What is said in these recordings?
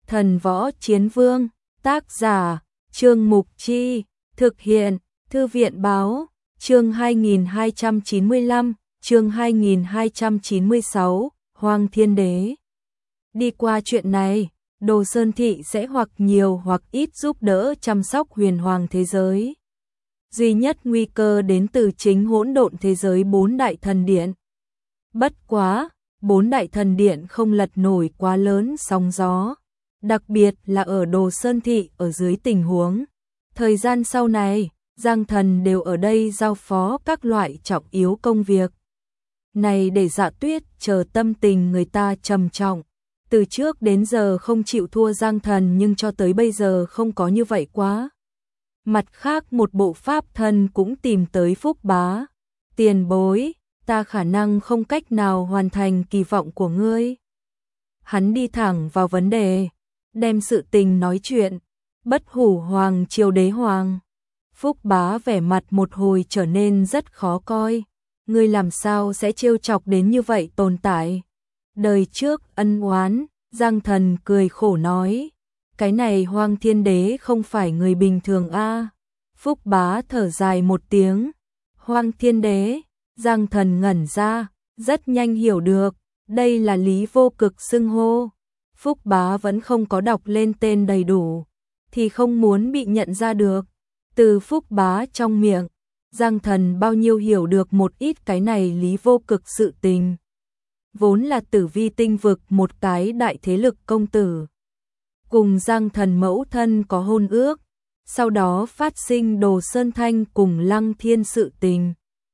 Thần Võ Chiến Vương, tác giả, Trương Mục Chi, thực hiện, Thư viện Báo, chương 2295, chương 2296, Hoang Thiên Đế. Đi qua chuyện này, Đồ Sơn Thị sẽ hoặc nhiều hoặc ít giúp đỡ chăm sóc huyền hoàng thế giới. Duy nhất nguy cơ đến từ chính hỗn độn thế giới 4 đại thần điện. Bất quá, 4 đại thần điện không lật nổi quá lớn sóng gió, đặc biệt là ở Đồ Sơn Thị ở dưới tình huống. Thời gian sau này, Giang Thần đều ở đây giao phó các loại trọng yếu công việc. Này để Dạ Tuyết chờ tâm tình người ta trầm trọng. Từ trước đến giờ không chịu thua Giang Thần nhưng cho tới bây giờ không có như vậy quá. Mặt khác một bộ pháp thân cũng tìm tới Phúc Bá. Tiền bối, ta khả năng không cách nào hoàn thành kỳ vọng của ngươi. Hắn đi thẳng vào vấn đề, đem sự tình nói chuyện. Bất Hủ Hoàng triều đế hoàng. Phúc Bá vẻ mặt một hồi trở nên rất khó coi. Ngươi làm sao sẽ trêu chọc đến như vậy tồn tại? Đời trước ân oán, Giang Thần cười khổ nói. Cái này Hoang Thiên Đế không phải người bình thường a. Phúc Bá thở dài một tiếng. Hoang Thiên Đế, Giang Thần ngẩn ra, rất nhanh hiểu được, đây là Lý Vô Cực xưng hô. Phúc Bá vẫn không có đọc lên tên đầy đủ, thì không muốn bị nhận ra được. Từ Phúc Bá trong miệng, Giang Thần bao nhiêu hiểu được một ít cái này Lý Vô Cực sự tình. Vốn là Tử Vi tinh vực một cái đại thế lực công tử. Cùng Giang Thần mẫu thân có hôn ước, sau đó phát sinh Đồ Sơn Thanh cùng Lăng Thiên sự tình.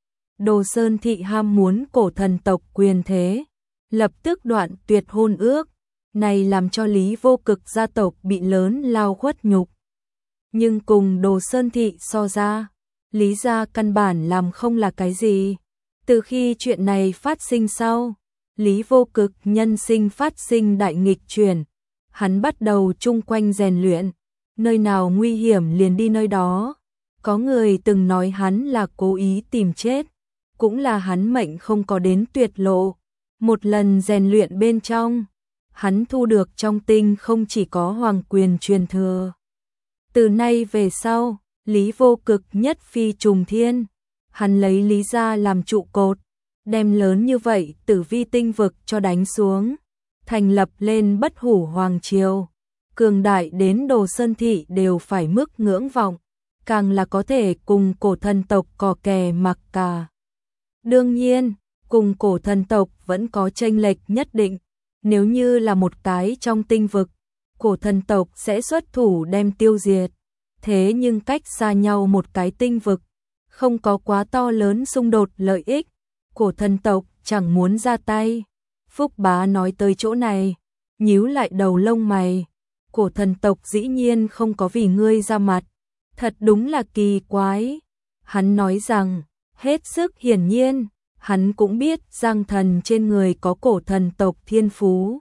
Đồ Sơn Thị ham muốn cổ thần tộc quyền thế, lập tức đoạn tuyệt hôn ước, này làm cho Lý Vô Cực gia tộc bị lớn lao khuất nhục. Nhưng cùng Đồ Sơn Thị so ra, Lý gia căn bản làm không là cái gì. Từ khi chuyện này phát sinh sau, Lý Vô Cực nhân sinh phát sinh đại nghịch chuyển, hắn bắt đầu chung quanh rèn luyện, nơi nào nguy hiểm liền đi nơi đó. Có người từng nói hắn là cố ý tìm chết, cũng là hắn mệnh không có đến tuyệt lộ. Một lần rèn luyện bên trong, hắn thu được trong tinh không chỉ có hoàng quyền truyền thừa. Từ nay về sau, Lý Vô Cực nhất phi trùng thiên, hắn lấy Lý gia làm trụ cột, đem lớn như vậy Tử Vi tinh vực cho đánh xuống, thành lập lên Bất Hủ Hoàng triều, cường đại đến Đồ Sơn Thị đều phải mức ngưỡng vọng, càng là có thể cùng cổ thần tộc cò kè mặc cả. Đương nhiên, cùng cổ thần tộc vẫn có chênh lệch nhất định, nếu như là một cái trong tinh vực, cổ thần tộc sẽ xuất thủ đem tiêu diệt. Thế nhưng cách xa nhau một cái tinh vực, không có quá to lớn xung đột lợi ích, cổ thần tộc chẳng muốn ra tay. Phúc Bá nói tới chỗ này, nhíu lại đầu lông mày. Cổ thần tộc dĩ nhiên không có vì ngươi ra mặt, thật đúng là kỳ quái. Hắn nói rằng, hết sức hiển nhiên, hắn cũng biết Giang Thần trên người có cổ thần tộc thiên phú.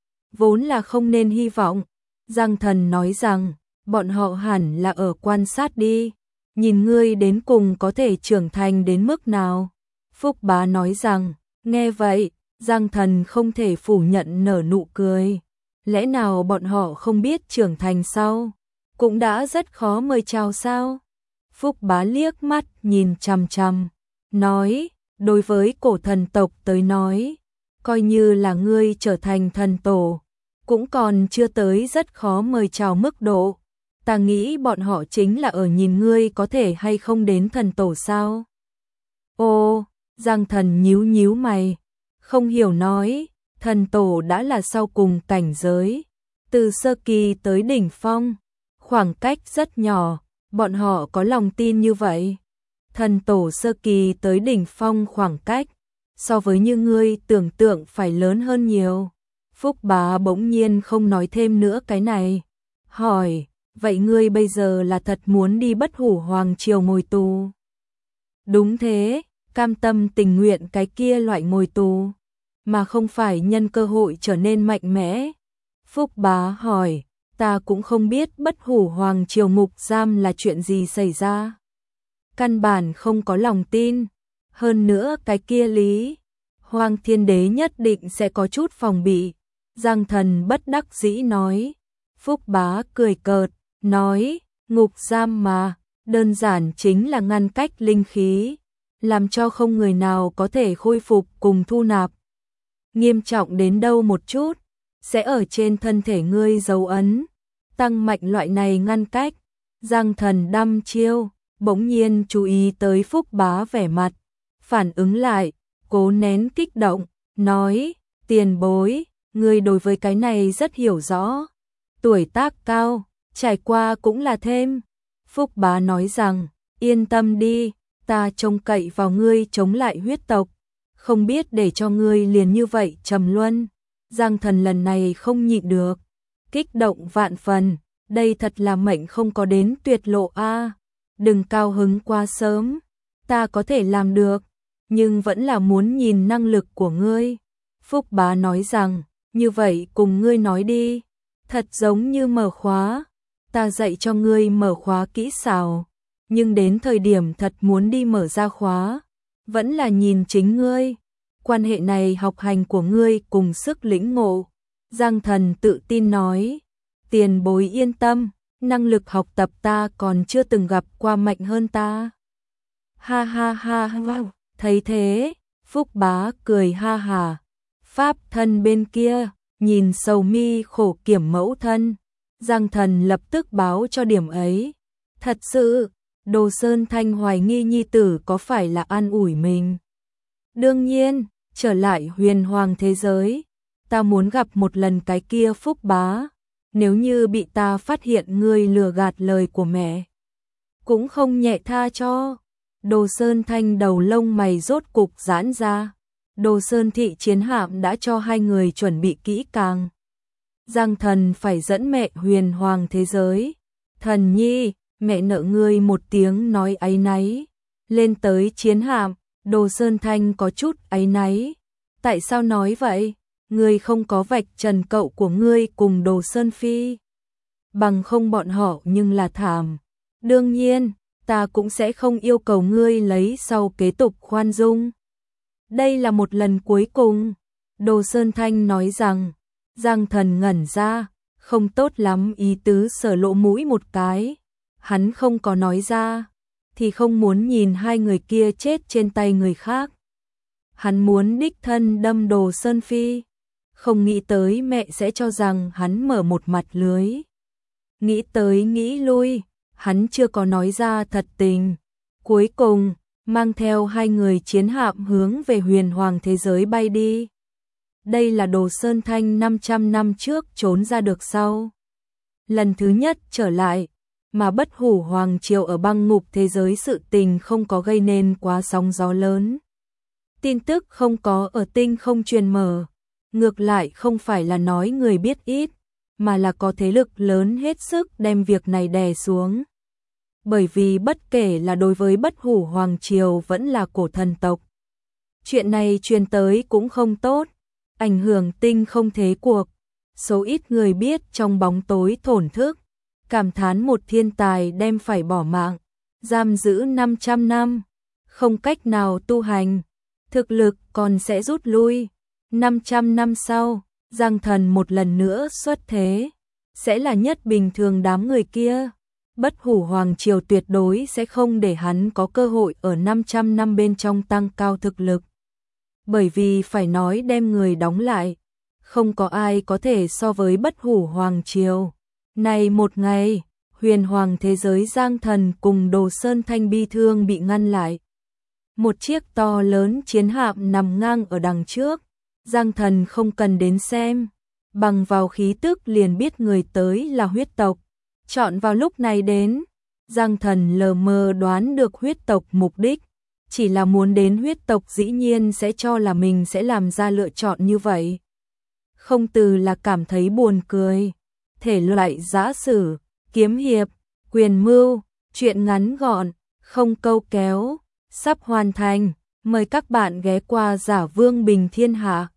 Vốn là không nên hy vọng. Giang Thần nói rằng, bọn họ hẳn là ở quan sát đi, nhìn ngươi đến cùng có thể trưởng thành đến mức nào. Phúc Bá nói rằng, nghe vậy, Giang Thần không thể phủ nhận nở nụ cười. Lẽ nào bọn họ không biết trưởng thành sau, cũng đã rất khó mời chào sao? Phúc Bá liếc mắt nhìn chằm chằm, nói, đối với cổ thần tộc tới nói, coi như là ngươi trở thành thần tổ, cũng còn chưa tới rất khó mời chào mức độ. Ta nghĩ bọn họ chính là ở nhìn ngươi có thể hay không đến thần tổ sao? Ô, Giang Thần nhíu nhíu mày, không hiểu nói, thần tổ đã là sau cùng cảnh giới, từ sơ kỳ tới đỉnh phong, khoảng cách rất nhỏ, bọn họ có lòng tin như vậy. Thần tổ sơ kỳ tới đỉnh phong khoảng cách, so với như ngươi tưởng tượng phải lớn hơn nhiều. Phúc Bá bỗng nhiên không nói thêm nữa cái này, hỏi, vậy ngươi bây giờ là thật muốn đi Bất Hủ Hoàng triều ngồi tù? Đúng thế, cam tâm tình nguyện cái kia loại ngồi tù, mà không phải nhân cơ hội trở nên mạnh mẽ. Phúc Bá hỏi, ta cũng không biết Bất Hủ Hoàng triều ngục giam là chuyện gì xảy ra. Căn bản không có lòng tin, hơn nữa cái kia Lý Hoang Thiên Đế nhất định sẽ có chút phòng bị. Giang Thần bất đắc dĩ nói, Phúc Bá cười cợt, nói, ngục giam mà, đơn giản chính là ngăn cách linh khí, làm cho không người nào có thể khôi phục cùng thu nạp. Nghiêm trọng đến đâu một chút, sẽ ở trên thân thể ngươi dấu ấn, tăng mạnh loại này ngăn cách. Giang Thần đăm chiêu, bỗng nhiên chú ý tới Phúc Bá vẻ mặt, phản ứng lại, cố nén kích động, nói, tiền bối, ngươi đối với cái này rất hiểu rõ, tuổi tác cao, trải qua cũng là thêm. Phúc Bá nói rằng, yên tâm đi, ta trông cậy vào ngươi chống lại huyết tộc, không biết để cho ngươi liền như vậy trầm luân. Giang Thần lần này không nhịn được, kích động vạn phần, đây thật là mệnh không có đến tuyệt lộ a. Đừng cao hứng quá sớm, ta có thể làm được, nhưng vẫn là muốn nhìn năng lực của ngươi. Phúc Bá nói rằng, như vậy cùng ngươi nói đi, thật giống như mở khóa, ta dạy cho ngươi mở khóa kỹ xảo, nhưng đến thời điểm thật muốn đi mở ra khóa, vẫn là nhìn chính ngươi. Quan hệ này học hành của ngươi cùng sức lĩnh ngộ. Giang Thần tự tin nói, tiền bối yên tâm, năng lực học tập ta còn chưa từng gặp qua mạnh hơn ta. Ha ha ha ha, thấy thế, Phúc Bá cười ha hà. Pháp thân bên kia, nhìn sầu mi khổ kiểm mẫu thân, Giang Thần lập tức báo cho điểm ấy. Thật sự, Đồ Sơn Thanh hoài nghi nhi tử có phải là an ủi mình. Đương nhiên, trở lại huyền hoàng thế giới, ta muốn gặp một lần cái kia Phúc Bá, nếu như bị ta phát hiện ngươi lừa gạt lời của mẹ, cũng không nhẹ tha cho. Đồ Sơn Thanh đầu lông mày rốt cục giãn ra, Đồ Sơn thị chiến hạm đã cho hai người chuẩn bị kỹ càng. Giang Thần phải dẫn mẹ huyền hoàng thế giới. Thần nhi, mẹ nợ ngươi một tiếng nói áy náy. Lên tới chiến hạm, Đồ Sơn Thanh có chút áy náy. Tại sao nói vậy? Ngươi không có vạch trần cậu của ngươi cùng Đồ Sơn Phi. Bằng không bọn họ nhưng là thảm. Đương nhiên, ta cũng sẽ không yêu cầu ngươi lấy sau kế tục khoan dung. Đây là một lần cuối cùng. Đồ Sơn Thanh nói rằng, Giang Thần ngẩn ra, không tốt lắm ý tứ sở lộ mũi một cái. Hắn không có nói ra, thì không muốn nhìn hai người kia chết trên tay người khác. Hắn muốn đích thân đâm Đồ Sơn Phi, không nghĩ tới mẹ sẽ cho rằng hắn mở một mặt lưới. Nghĩ tới nghĩ lui, hắn chưa có nói ra thật tình. Cuối cùng, mang theo hai người chiến hạm hướng về huyền hoàng thế giới bay đi. Đây là Đồ Sơn Thanh 500 năm trước trốn ra được sau. Lần thứ nhất trở lại, mà Bất Hủ Hoàng Triều ở băng ngục thế giới sự tình không có gây nên quá sóng gió lớn. Tin tức không có ở tinh không truyền mở, ngược lại không phải là nói người biết ít, mà là có thế lực lớn hết sức đem việc này đè xuống. Bởi vì bất kể là đối với Bất Hủ Hoàng Triều vẫn là cổ thần tộc, chuyện này truyền tới cũng không tốt, ảnh hưởng tinh không thế cuộc. Số ít người biết trong bóng tối thổn thức, cảm thán một thiên tài đem phải bỏ mạng, giam giữ 500 năm, không cách nào tu hành, thực lực còn sẽ rút lui. 500 năm sau, Giang Thần một lần nữa xuất thế, sẽ là nhất bình thường đám người kia. Bất Hủ Hoàng Triều tuyệt đối sẽ không để hắn có cơ hội ở 500 năm bên trong tăng cao thực lực. Bởi vì phải nói đem người đóng lại, không có ai có thể so với Bất Hủ Hoàng Triều. Này một ngày, huyền hoàng thế giới Giang Thần cùng Đồ Sơn Thanh bi thương bị ngăn lại. Một chiếc to lớn chiến hạm nằm ngang ở đằng trước, Giang Thần không cần đến xem, bằng vào khí tức liền biết người tới là huyết tộc. Chọn vào lúc này đến, Giang Thần lờ mờ đoán được huyết tộc mục đích, chỉ là muốn đến huyết tộc dĩ nhiên sẽ cho là mình sẽ làm ra lựa chọn như vậy. Không từ là cảm thấy buồn cười. Thể loại giã sử, kiếm hiệp, quyền mưu, truyện ngắn gọn, không câu kéo, sắp hoàn thành. Mời các bạn ghé qua Giả Vương Bình Thiên Hạ.